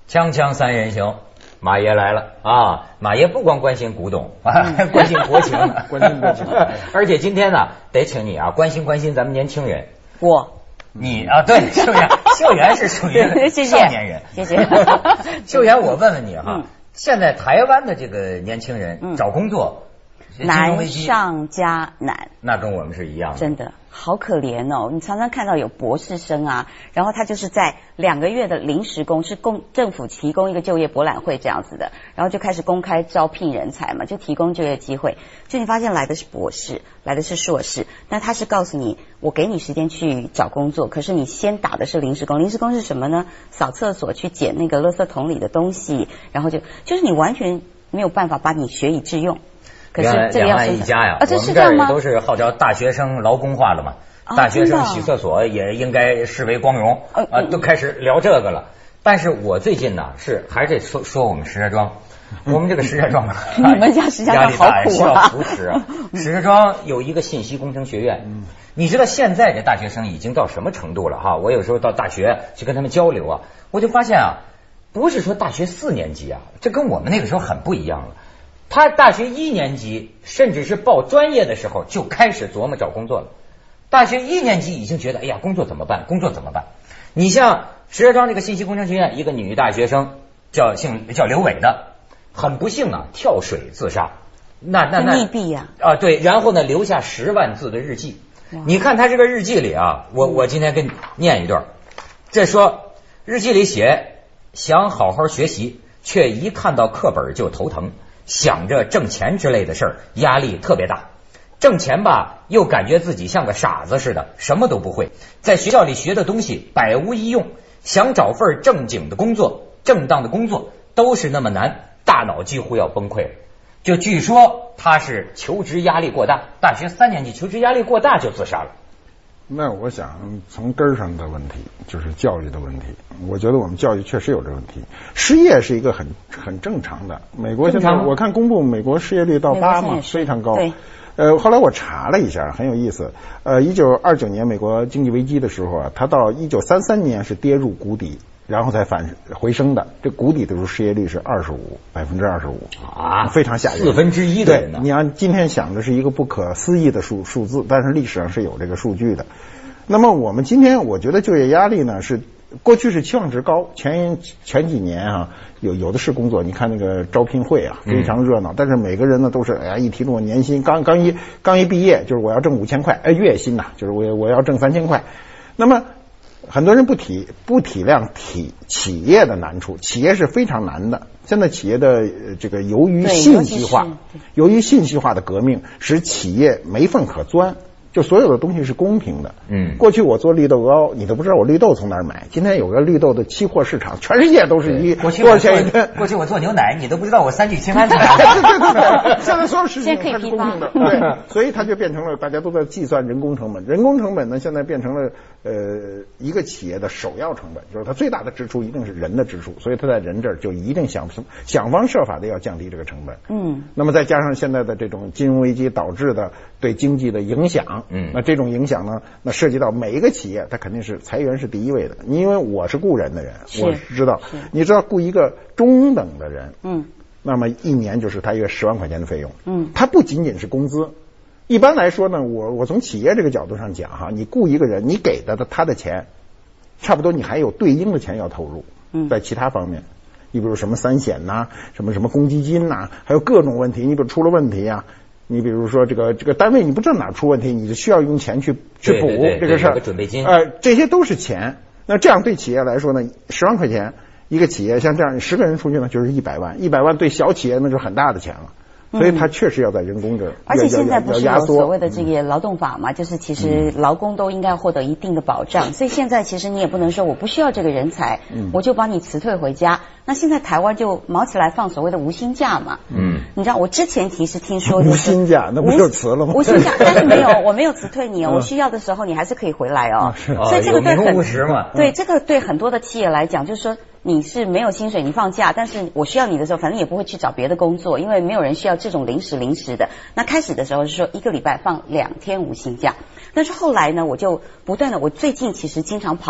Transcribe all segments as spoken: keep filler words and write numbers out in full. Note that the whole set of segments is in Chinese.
锵锵三人行，马爷来了啊！马爷不光关心古董，还关心国情， 关心国情。 而且今天呢，得请你啊，关心关心咱们年轻人。 我， 你啊，对，秀媛，秀媛是属于少年人。 谢谢。 秀媛，我问问你哈，现在台湾的这个年轻人找工作难上加难， 那跟我们是一样的， 真的好可怜哦！你常常看到有博士生啊，然后他就是在两个月的临时工，是公政府提供一个就业博览会这样子的，然后就开始公开招聘人才嘛，就提供就业机会。就你发现来的是博士，来的是硕士，那他是告诉你，我给你时间去找工作，可是你先打的是临时工。临时工是什么呢？扫厕所，去捡那个垃圾桶里的东西，然后就就是你完全没有办法把你学以致用。可是这个两岸一家呀， 啊，这是这样吗？ 我们这儿都是号召大学生劳工化了嘛， 啊、 大学生洗厕所也应该视为光荣、 嗯、 啊，都开始聊这个了。但是我最近呢，是还是得说说我们石家庄，我们这个石家庄啊， 你们家石家庄好苦啊， 需要扶持啊。石家庄有一个信息工程学院，你知道现在这大学生已经到什么程度了哈？我有时候到大学去跟他们交流啊，我就发现啊，不是说大学四年级啊，这跟我们那个时候很不一样了。他大学一年级，甚至是报专业的时候就开始琢磨找工作了。大学一年级已经觉得，哎呀，工作怎么办？工作怎么办？你像石家庄这个信息工程学院，一个女大学生叫姓叫刘伟的，很不幸啊，跳水自杀。那那那溺毙呀！ 啊，对，然后呢，留下十万字的日记。你看他这个日记里啊，我我今天给你念一段。这说日记里写，想好好学习，却一看到课本就头疼。想着挣钱之类的事儿，压力特别大。挣钱吧，又感觉自己像个傻子似的，什么都不会。在学校里学的东西百无一用，想找份正经的工作、正当的工作都是那么难，大脑几乎要崩溃了。就据说他是求职压力过大，大学三年级求职压力过大就自杀了。 那我想从根儿上的问题就是教育的问题，我觉得我们教育确实有这个问题。失业是一个很很正常的，美国现在我看公布美国失业率到八嘛，非常高。 对。 呃，后来我查了一下，很有意思。呃，一九二九年美国经济危机的时候啊，它到一九三三年是跌入谷底，然后才反回升的。这谷底的时候失业率是二十五，百分之二十五啊， 非常吓人， 四分之一的人呢。你要今天想的是一个不可思议的数数字，但是历史上是有这个数据的。那么我们今天我觉得就业压力呢是过去是期望值高，前前几年啊有有的是工作，你看那个招聘会啊非常热闹，嗯、但是每个人呢都是哎呀一提出我年薪刚刚一刚一毕业就是我要挣五千块，哎月薪呐、啊、就是我我要挣三千块，那么很多人不体不体谅体企业的难处，企业是非常难的。现在企业的这个由于信息化，由于信息化的革命，使企业没缝可钻。就所有的东西是公平的。嗯，过去我做绿豆糕，你都不知道我绿豆从哪儿买。今天有个绿豆的期货市场，全世界都是一多少钱一吨。 过去我做牛奶，你都不知道我三聚氰胺从哪儿买。对对对，现在所有事情它是公平的。 对， 所以它就变成了大家都在计算人工成本。人工成本呢，现在变成了呃一个企业的首要成本，就是它最大的支出一定是人的支出，所以它在人这儿就一定想想方设法的要降低这个成本。嗯，那么再加上现在的这种金融危机导致的对经济的影响。嗯，那这种影响呢，那涉及到每一个企业，它肯定是裁员是第一位的。你因为我是雇人的人，我知道，你知道雇一个中等的人，嗯，那么一年就是他约十万块钱的费用，嗯，它不仅仅是工资。一般来说呢，我我从企业这个角度上讲哈，你雇一个人，你给的他的钱，差不多你还有对应的钱要投入，嗯，在其他方面，你比如什么三险呐、啊，什么什么公积金呐、啊，还有各种问题，你比如出了问题啊。你比如说这个这个单位你不知道哪出问题，你就需要用钱去去补这个事儿， 准备金， 呃，这些都是钱。那这样对企业来说呢，十万块钱一个企业像这样十个人出去呢，就是一百万，一百万对小企业那就很大的钱了。所以它确实要在人工这儿、嗯， 而且现在不是有所谓的这个劳动法嘛，就是其实劳工都应该获得一定的保障，嗯、所以现在其实你也不能说我不需要这个人才，嗯、我就把你辞退回家。那现在台湾就毛起来放所谓的无薪假嘛，嗯，你知道我之前其实听说、就是、 无薪假，那不就辞了吗？ 无薪假，但是没有，我没有辞退你哦，我需要的时候你还是可以回来哦， 是所以这个对很务实嘛， 对这个对很多的企业来讲，就是说。你是没有薪水，你放假，但是我需要你的时候，反正也不会去找别的工作，因为没有人需要这种临时临时的。那开始的时候是说一个礼拜放两天无薪假，但是后来呢，我就不断的，我最近其实经常跑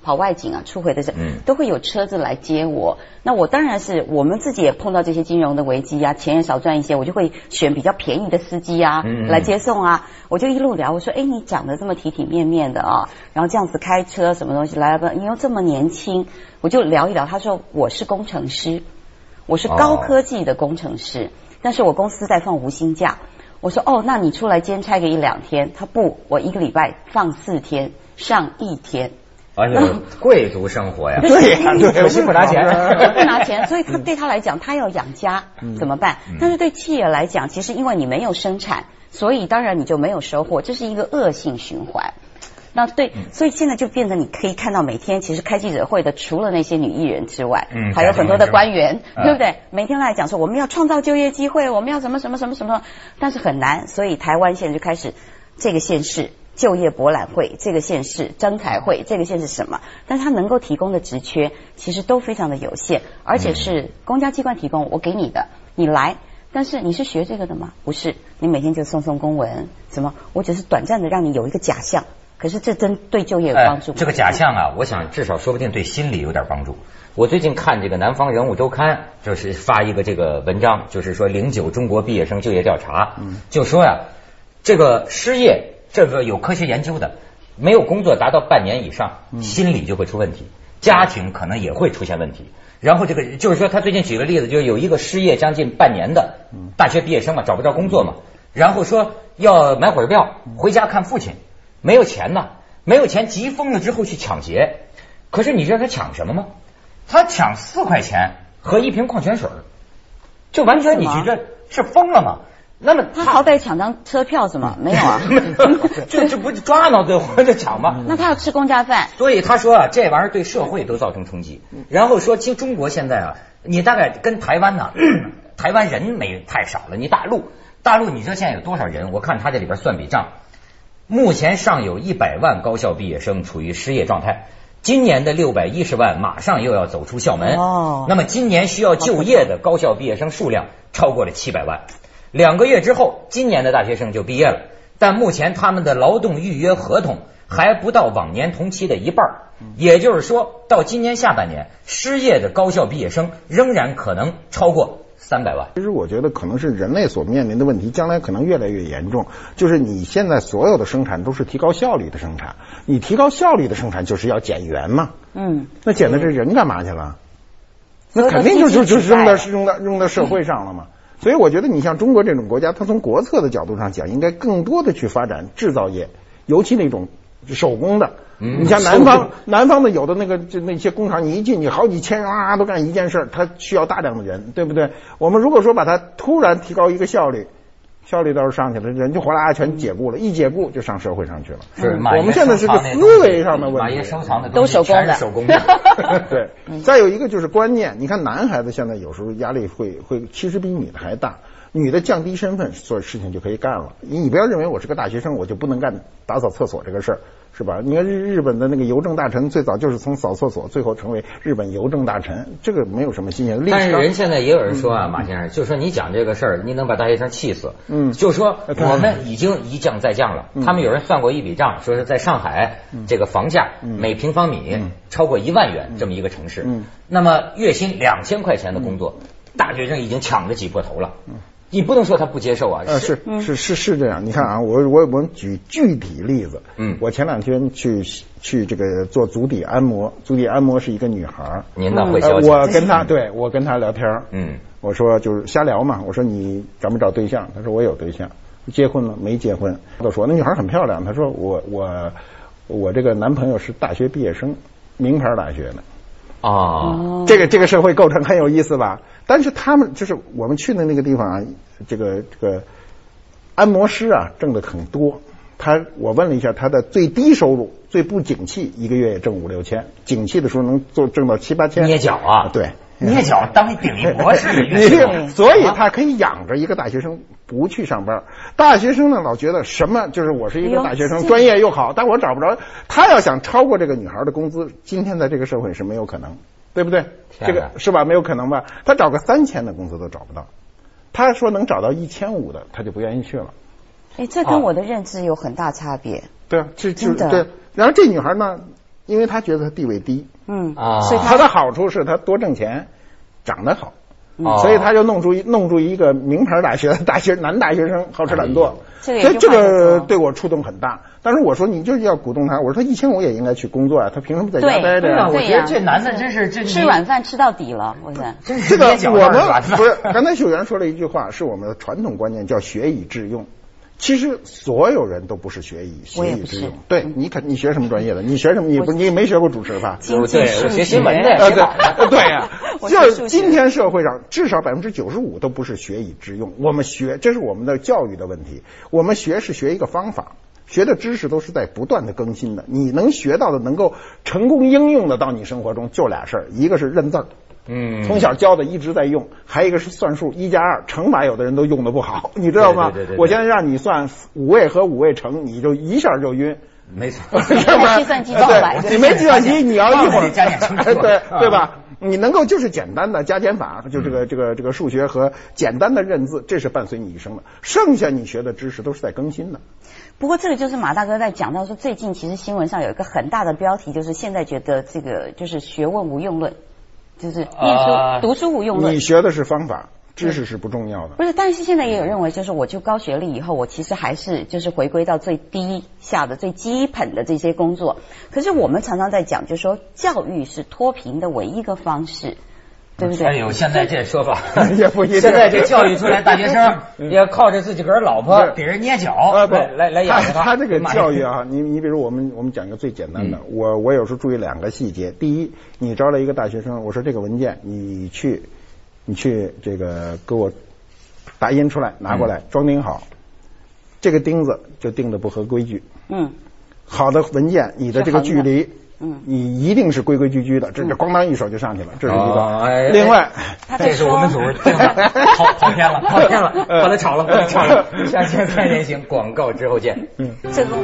跑外景啊，出回的时候， 嗯， 都会有车子来接我。那我当然是我们自己也碰到这些金融的危机啊，钱也少赚一些，我就会选比较便宜的司机啊， 嗯嗯来接送啊。我就一路聊，我说，哎，你长得这么体体面面的啊，然后这样子开车什么东西来了，你又这么年轻，我就聊一聊。他说我是工程师，我是高科技的工程师，哦、但是我公司在放无薪假。我说哦，那你出来兼差个一两天？他不，我一个礼拜放四天，上一天。 哎呦，贵族生活呀！ 对呀，对， 可惜不拿钱， 不拿钱，所以他对他来讲，他要养家怎么办？但是对企业来讲，其实因为你没有生产，所以当然你就没有收获，这是一个恶性循环。那对，所以现在就变成你可以看到每天其实开记者会的，除了那些女艺人之外，嗯，还有很多的官员，对不对？每天来讲说我们要创造就业机会，我们要什么什么什么什么，但是很难，所以台湾现在就开始这个县市就业博览会，这个县市征才会，这个县是什么？但是它能够提供的职缺其实都非常的有限，而且是公家机关提供，我给你的，你来。但是你是学这个的吗？不是，你每天就送送公文，什么？我只是短暂的让你有一个假象。可是这真对就业有帮助、 哎。这个假象啊，我想至少说不定对心理有点帮助。我最近看这个《南方人物周刊》，就是发一个这个文章，就是说零九中国毕业生就业调查，嗯，就说呀，这个失业，这个有科学研究的，没有工作达到半年以上，心理就会出问题，家庭可能也会出现问题。然后这个就是说，他最近举个例子，就是有一个失业将近半年的大学毕业生嘛，找不着工作嘛，然后说要买火车票回家看父亲。没有钱呐，没有钱，急疯了之后去抢劫。可是你知道他抢什么吗？他抢四块钱和一瓶矿泉水，就完全你觉得是疯了吗？那么他好歹抢张车票是吗？没有啊， 这这不抓挠对活着抢吗？ 那他要吃公家饭。 所以他说啊，这玩意儿对社会都造成冲击。然后说，其实中国现在啊，你大概跟台湾呢，台湾人没太少了。你大陆，大陆你说现在有多少人？我看他这里边算笔账。目前尚有一百万高校毕业生处于失业状态，今年的六百一十万马上又要走出校门。哦，那么今年需要就业的高校毕业生数量超过了七百万。两个月之后，今年的大学生就毕业了，但目前他们的劳动预约合同还不到往年同期的一半，也就是说，到今年下半年，失业的高校毕业生仍然可能超过三百万。 其实我觉得可能是人类所面临的问题，将来可能越来越严重。就是你现在所有的生产都是提高效率的生产，你提高效率的生产就是要减员嘛。嗯，那减的这人干嘛去了？那肯定就就就是扔到扔到扔到社会上了嘛。所以我觉得你像中国这种国家，它从国策的角度上讲，应该更多的去发展制造业，尤其那种手工的。嗯，你像南方南方的有的那个就那些工厂，你一进去好几千人啊都干一件事，它需要大量的人，对不对？我们如果说把它突然提高一个效率，效率倒是上去了，人就哗啦全解雇了，一解雇就上社会上去了。 是， 我们现在是个思维上的问题。 马爷收藏的都手工的， 手工的。 对，再有一个就是观念，你看男孩子现在有时候压力会会其实比女的还大。女的降低身份，所有事情就可以干了。你不要认为我是个大学生，我就不能干打扫厕所这个事儿，是吧？你看日日本的那个邮政大臣，最早就是从扫厕所，最后成为日本邮政大臣，这个没有什么新鲜。 但是人现在也有人说啊，嗯、马先生，就说你讲这个事儿，你能把大学生气死。嗯，就说我们已经一降再降了。嗯、他们有人算过一笔账，说是在上海、嗯、这个房价、嗯、每平方米、嗯、超过一万元这么一个城市，嗯、那么月薪两千块钱的工作，嗯、大学生已经抢着挤破头了。嗯，你不能说他不接受啊！ 呃，是是是是这样。你看啊，我我我们举具体例子。嗯，我前两天去去这个做足底按摩，足底按摩是一个女孩。 您呢会消息？ 我跟她对我跟她聊天。嗯，我说就是瞎聊嘛。我说你找没找对象？她说我有对象。结婚了没结婚？她说那女孩很漂亮。她说我我我这个男朋友是大学毕业生，名牌大学的。 哦， 这个这个社会构成很有意思吧？但是他们就是我们去的那个地方啊，这个这个按摩师啊挣的很多。他我问了一下，他的最低收入最不景气，一个月也挣五六千，景气的时候能做挣到七八千。 捏脚啊？ 对， 捏脚当顶一博士的月所以他可以养着一个大学生不去上班。大学生呢老觉得什么就是我是一个大学生，专业又好，但我找不着。他要想超过这个女孩的工资，今天在这个社会是没有可能。对不对？这个是吧？没有可能吧？他找个三千的工资都找不到，他说能找到一千五的，他就不愿意去了。 哎，这跟我的认知有很大差别。 对啊，这就对。然后这女孩呢， 因为他觉得他地位低。 嗯啊， 所以他的好处是他多挣钱，长得好。 哦所以他就弄出弄出一个名牌大学大学男大学生好吃懒做， 这个所以这个对我触动很大。但是我说你就是要鼓动他，我说他一千五也应该去工作啊，他凭什么在家待着呀？ 我觉得这男的真是这吃软饭吃到底了，我想真是这个我们不是刚才秀媛说了一句话，是我们的传统观念，叫学以致用。其实所有人都不是学以学以致用。对，你肯你学什么专业的？你学什么？你不你没学过主持吧？ 经济数学新闻的， 呃对对呀，就是今天社会上至少百分之九十五都不是学以致用。我们学，这是我们的教育的问题。我们学是学一个方法，学的知识都是在不断的更新的。你能学到的，能够成功应用的到你生活中，就俩事儿，一个是认字儿。 嗯， 从小教的一直在用，还有一个是算数，一加二乘法，有的人都用的不好，你知道吗？ 对对对对对， 我现在让你算五位和五位乘，你就一下就晕。 没错， 是吧？计算机装来， 你没计算机，你要一会儿加减乘除， 对对吧？你能够就是简单的加减法，就这个这个这个数学和简单的认字，这是伴随你一生的。剩下你学的知识都是在更新的。 不过这个就是马大哥在讲到说，最近其实新闻上有一个很大的标题，就是现在觉得这个就是学问无用论。就是念书、呃、读书无用论， 你学的是方法，知识是不重要的。 不是，但是现在也有认为，就是我就高学历以后，我其实还是就是回归到最低下的最基本的这些工作。可是我们常常在讲，就是说教育是脱贫的唯一一个方式。对不对？ 哎呦，现在这说法也不一定。 现在这教育出来大学生也靠着自己个儿老婆给人捏脚啊， 来来来养他。他这个教育啊，你你比如我们我们讲一个最简单的，嗯、我我有时候注意两个细节。第一，你招了一个大学生，我说这个文件你去你去这个给我打印出来拿过来，嗯、装订好，这个钉子就钉的不合规矩。嗯，好的文件，你的这个距离。嗯，你一定是规规矩矩的，这这咣当一手就上去了，这是一个。 哦哎、 另外，这是我们组跑跑偏了，跑偏了，把它炒了，把它炒了。下期三人行广告之后见。 嗯，这个。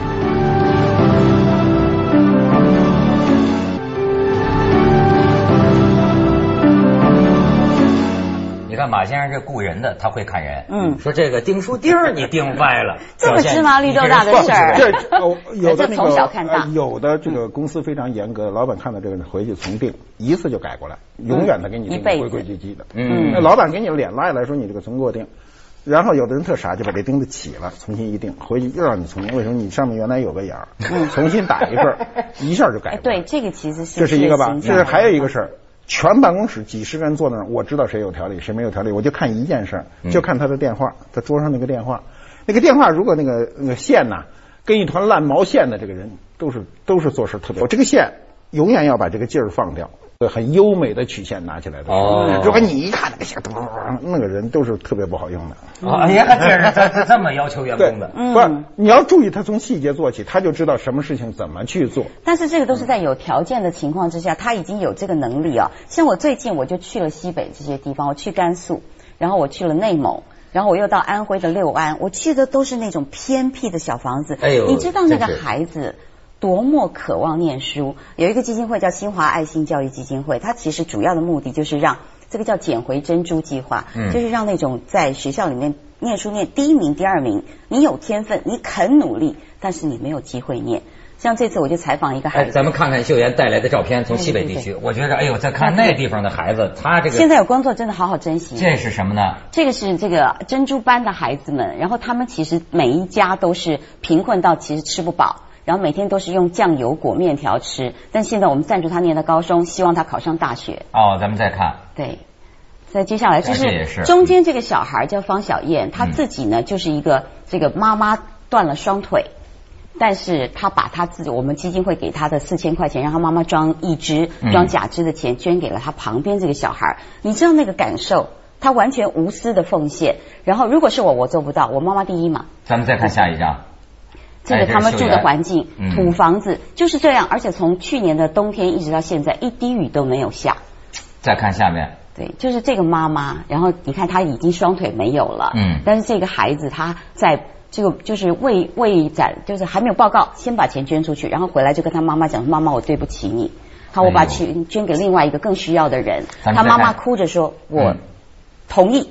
你看马先生这雇人的，他会看人。嗯，说这个钉书钉你钉歪了， 这么芝麻绿豆大的事儿。 这有的那个从小看大， 有的这个公司非常严格，老板看到这个人回去重订一次就改过来，永远的给你订规规矩矩的。嗯，那老板给你脸拉下来说你这个重给我订，然后有的人特傻，就把这钉子起了，重新一订，回去又让你重新。为什么你上面原来有个眼儿，重新打一份，一下就改了。 对，这个其实是这是一个吧，这是还有一个事儿。全办公室几十个人坐那儿，我知道谁有条理，谁没有条理，我就看一件事，就看他的电话，他桌上那个电话，那个电话如果那个那个线呐，跟一团烂毛线的这个人，都是都是做事特别。我这个线永远要把这个劲儿放掉，很优美的曲线拿起来的。哦，如果你一看那个线，那个人都是特别不好用的。 哎呀，这是他他这么要求员工的， 不是？你要注意，他从细节做起，他就知道什么事情怎么去做。 但是这个都是在有条件的情况之下，他已经有这个能力啊。像我最近我就去了西北这些地方，我去甘肃，然后我去了内蒙。然后我又到安徽的六安，我去的都是那种偏僻的小房子。哎呦，你知道那个孩子多么渴望念书。有一个基金会叫新华爱心教育基金会，它其实主要的目的就是让这个叫捡回珍珠计划，嗯、就是让那种在学校里面念书念第一名、第二名，你有天分，你肯努力，但是你没有机会念。像这次我就采访一个孩子， 哎、咱们看看秀妍带来的照片，从西北地区，我觉得哎呦，再看那地方的孩子，他这个现在有工作真的好好珍惜。 这是什么呢？ 这个是这个珍珠班的孩子们，然后他们其实每一家都是贫困到其实吃不饱。然后每天都是用酱油裹面条吃，但现在我们赞助他念的高中，希望他考上大学。 哦，咱们再看。 对，再接下来就是中间这个小孩叫方小燕，她自己呢就是一个这个妈妈断了双腿，但是她把她自己我们基金会给她的四千块钱，让她妈妈装义肢、装假肢的钱捐给了她旁边这个小孩。你知道那个感受？她完全无私的奉献。然后如果是我，我做不到，我妈妈第一嘛。 咱们再看下一张。 这个他们住的环境，土房子就是这样，而且从去年的冬天一直到现在，一滴雨都没有下。 再看下面， 对，就是这个妈妈，然后你看她已经双腿没有了，嗯，但是这个孩子他在这个就是未未展，就是还没有报告，先把钱捐出去，然后回来就跟他妈妈讲，妈妈我对不起你，好，我把钱捐给另外一个更需要的人。他妈妈哭着说，我同意。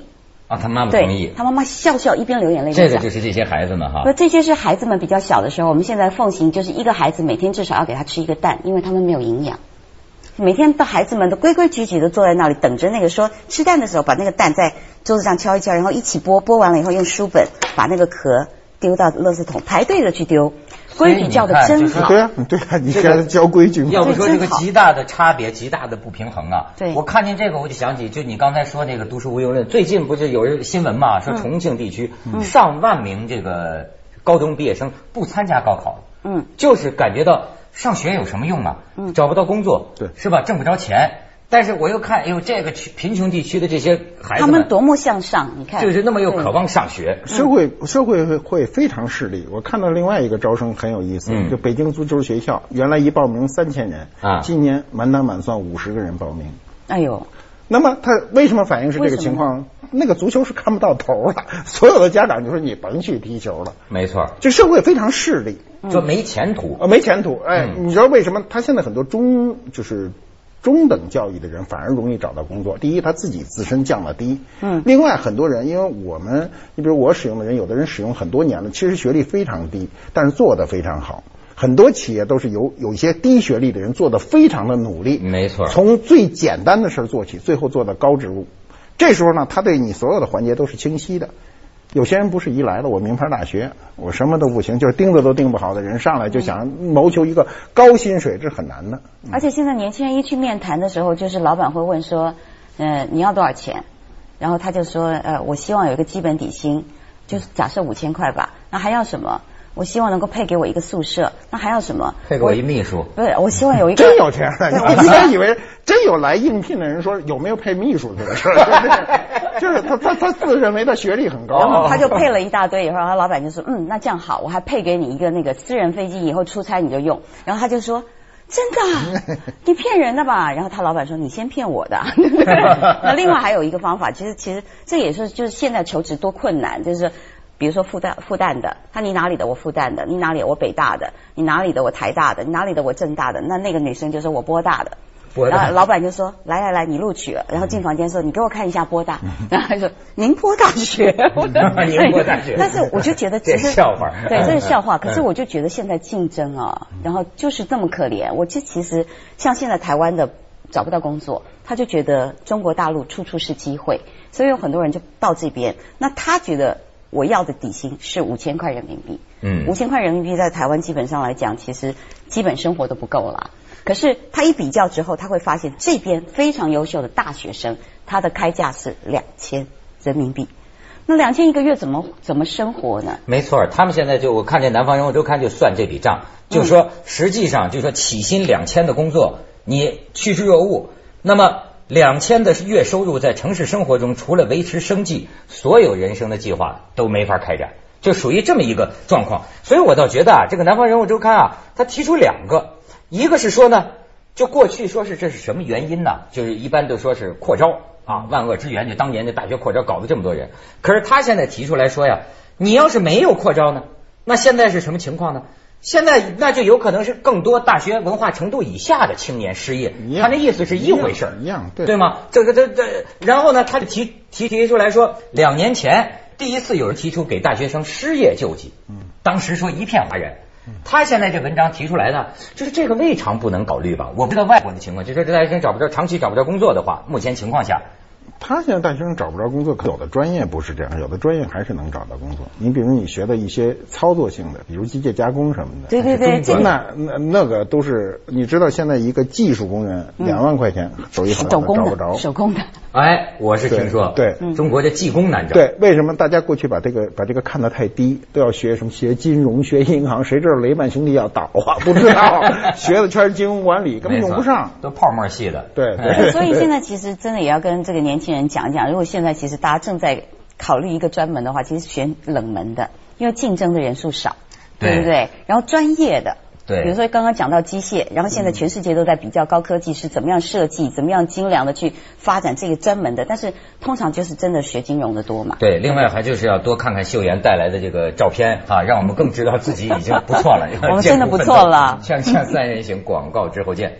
啊，他妈妈同意， 他妈妈笑笑一边流眼泪。 这个就是这些孩子们哈。 不，这些是孩子们比较小的时候，我们现在奉行就是一个孩子每天至少要给他吃一个蛋，因为他们没有营养。每天的孩子们都规规矩矩的坐在那里等着那个说吃蛋的时候，把那个蛋在桌子上敲一敲，然后一起剥，剥完了以后用书本把那个壳丢到垃圾桶，排队的去丢。规矩教的真好。 对啊，对啊，你给他教规矩。 要不说这个极大的差别，极大的不平衡啊。 对， 我看见这个我就想起，就你刚才说那个读书无用论，最近不是有人新闻嘛，说重庆地区上万名这个高中毕业生不参加高考了，嗯，就是感觉到上学有什么用啊？嗯，找不到工作， 对， 是吧？挣不着钱。但是我又看，哎呦，这个贫穷地区的这些孩子他们多么向上，你看， 就是那么有渴望上学。 社会社会会会非常势利。我看到另外一个招生很有意思，嗯、就北京足球学校，原来一报名三千人，啊，今年满打满算五十个人报名。 哎呦， 那么他为什么反映是这个情况？那个足球是看不到头了，所有的家长就说你甭去踢球了。 没错， 这社会非常势利， 就没前途， 呃，没前途。哎，嗯、你知道为什么？他现在很多中就是。中等教育的人反而容易找到工作。第一，他自己自身降了低。嗯。另外，很多人，因为我们，你比如我使用的人，有的人使用很多年了，其实学历非常低，但是做得非常好。很多企业都是有有一些低学历的人做得非常的努力。 没错。 从最简单的事做起，最后做到高职务。这时候呢，他对你所有的环节都是清晰的。有些人不是一来了，我名牌大学，我什么都不行，就是盯着都盯不好的人，上来就想谋求一个高薪水，这是很难的。 嗯、而且现在年轻人一去面谈的时候，就是老板会问说，呃，你要多少钱？然后他就说，呃，我希望有一个基本底薪，就是假设五千块吧。那还要什么？我希望能够配给我一个宿舍，那还要什么？ 配给我一秘书。 不是，我希望有一个真有钱了。你应该以为真有来应聘的人说有没有配秘书这个事儿，就是他他他自认为他学历很高， 然后他就配了一大堆，以后他老板就说，嗯，那这样好，我还配给你一个那个私人飞机，以后出差你就用。然后他就说。真的？你骗人的吧？然后他老板说：“你先骗我的。”那另外还有一个方法，其实其实这也是就是现在求职多困难，就是比如说复旦复旦的，他你哪里的我复旦的，你哪里我北大的，你哪里的我台大的，你哪里的我政大的，那那个女生就说我波大的。然后老板就说：“来来来，你录取了。”然后进房间说：“你给我看一下波大。”然后他说：“宁波大学。” 宁波大学。 但是我就觉得其实笑话， 对，这是笑话。可是我就觉得现在竞争啊，然后就是这么可怜。我这其实像现在台湾的找不到工作，他就觉得中国大陆处处是机会，所以有很多人就到这边。那他觉得我要的底薪是五千块人民币，嗯，五千块人民币在台湾基本上来讲，其实基本生活都不够了。可是他一比较之后，他会发现这边非常优秀的大学生，他的开价是两千人民币。那两千一个月怎么怎么生活呢？ 没错，他们现在就我看见《南方人物周刊》就算这笔账，就说实际上就说起薪两千的工作，你趋之若鹜，那么两千的月收入在城市生活中，除了维持生计，所有人生的计划都没法开展，就属于这么一个状况。所以我倒觉得啊，这个《南方人物周刊》啊，他提出两个。一个是说呢，就过去说是这是什么原因呢？就是一般都说是扩招啊，万恶之源，就当年的大学扩招搞了这么多人。可是他现在提出来说呀，你要是没有扩招呢，那现在是什么情况呢？现在那就有可能是更多大学文化程度以下的青年失业。他那意思是一回事一样，对对吗？这个这这，然后呢，他就提提提出来说，两年前第一次有人提出给大学生失业救济，嗯，当时说一片哗然。他现在这文章提出来的，就是这个未尝不能考虑吧？我不知道外国的情况，就说这大学生找不着，长期找不着工作的话，目前情况下， 他现在大学生找不着工作，有的专业不是这样，有的专业还是能找到工作。你比如你学的一些操作性的，比如机械加工什么的， 对对对， 那那那个都是你知道，现在一个技术工人两万块钱手艺好找不着， 手工的。 哎，我是听说， 对， 对中国的技工难找。 对，为什么大家过去把这个把这个看得太低，都要学什么学金融、学银行？谁知道雷曼兄弟要倒啊？不知道，学的全是金融管理，根本用不上， 都泡沫系的。 对对。 所以现在其实真的也要跟这个年轻人讲讲，如果现在其实大家正在考虑一个专门的话，其实选冷门的，因为竞争的人数少，对不对？然后专业的。 对， 比如说刚刚讲到机械，然后现在全世界都在比较高科技是怎么样设计，怎么样精良的去发展这个专门的，但是通常就是真的学金融的多嘛。 对，另外还就是要多看看秀妍带来的这个照片啊，让我们更知道自己已经不错了。 我们真的不错了。 锵锵三人行，广告之后见。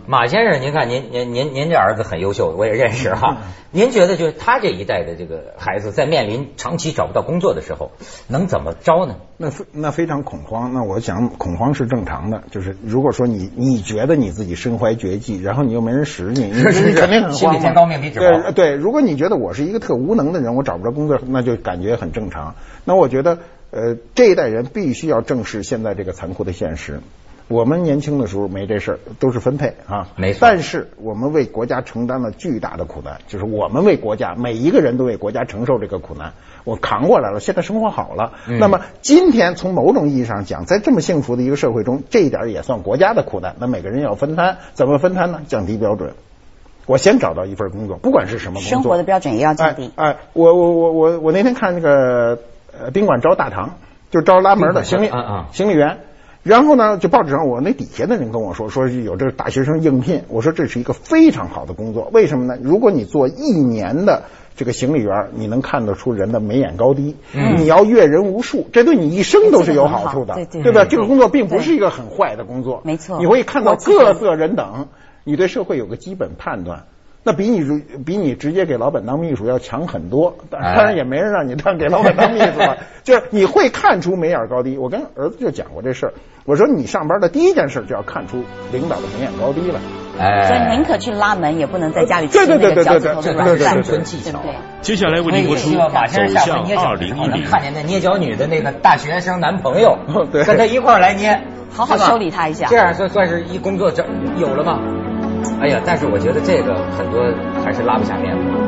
马先生，您看您您您您这儿子很优秀，我也认识哈。您觉得就是他这一代的这个孩子，在面临长期找不到工作的时候，能怎么着呢？ 那那非常恐慌。那我想恐慌是正常的，就是如果说你你觉得你自己身怀绝技，然后你又没人使你，你肯定很慌嘛。 心里天高命比纸薄。 对对，如果你觉得我是一个特无能的人，我找不着工作，那就感觉很正常。那我觉得呃这一代人必须要正视现在这个残酷的现实。我们年轻的时候没这事儿，都是分配啊， 没错。 但是我们为国家承担了巨大的苦难，就是我们为国家，每一个人都为国家承受这个苦难，我扛过来了，现在生活好了。嗯、那么今天从某种意义上讲，在这么幸福的一个社会中，这一点也算国家的苦难。那每个人要分摊，怎么分摊呢？降低标准。我先找到一份工作，不管是什么工作， 生活的标准也要降低。 哎，哎我我我我我那天看那个呃宾馆招大堂，就招拉门的行李啊啊行李员。然后呢，就报纸上我那底下的人跟我说，说有这个大学生应聘。我说这是一个非常好的工作，为什么呢？如果你做一年的这个行李员，你能看得出人的眉眼高低，嗯、你要阅人无数，这对你一生都是有好处的， 对对对吧？这个工作并不是一个很坏的工作， 没错， 你会看到各色人等，你对社会有个基本判断。那比你比你直接给老板当秘书要强很多，当然也没人让你当给老板当秘书了。就是你会看出眉眼高低。我跟儿子就讲过这事儿，我说你上班的第一件事就要看出领导的眉眼高低来。 哎，所以宁可去拉门，也不能在家里吃那个饺子头的软饭。 生存技巧。 接下来为您播出希望马先生下回捏脚能看见那捏脚女的那个大学生男朋友，跟他一块儿来捏， 好好修理他一下。 这样算算是一工作这有了吗？哎呀，但是我觉得这个很多还是拉不下面子。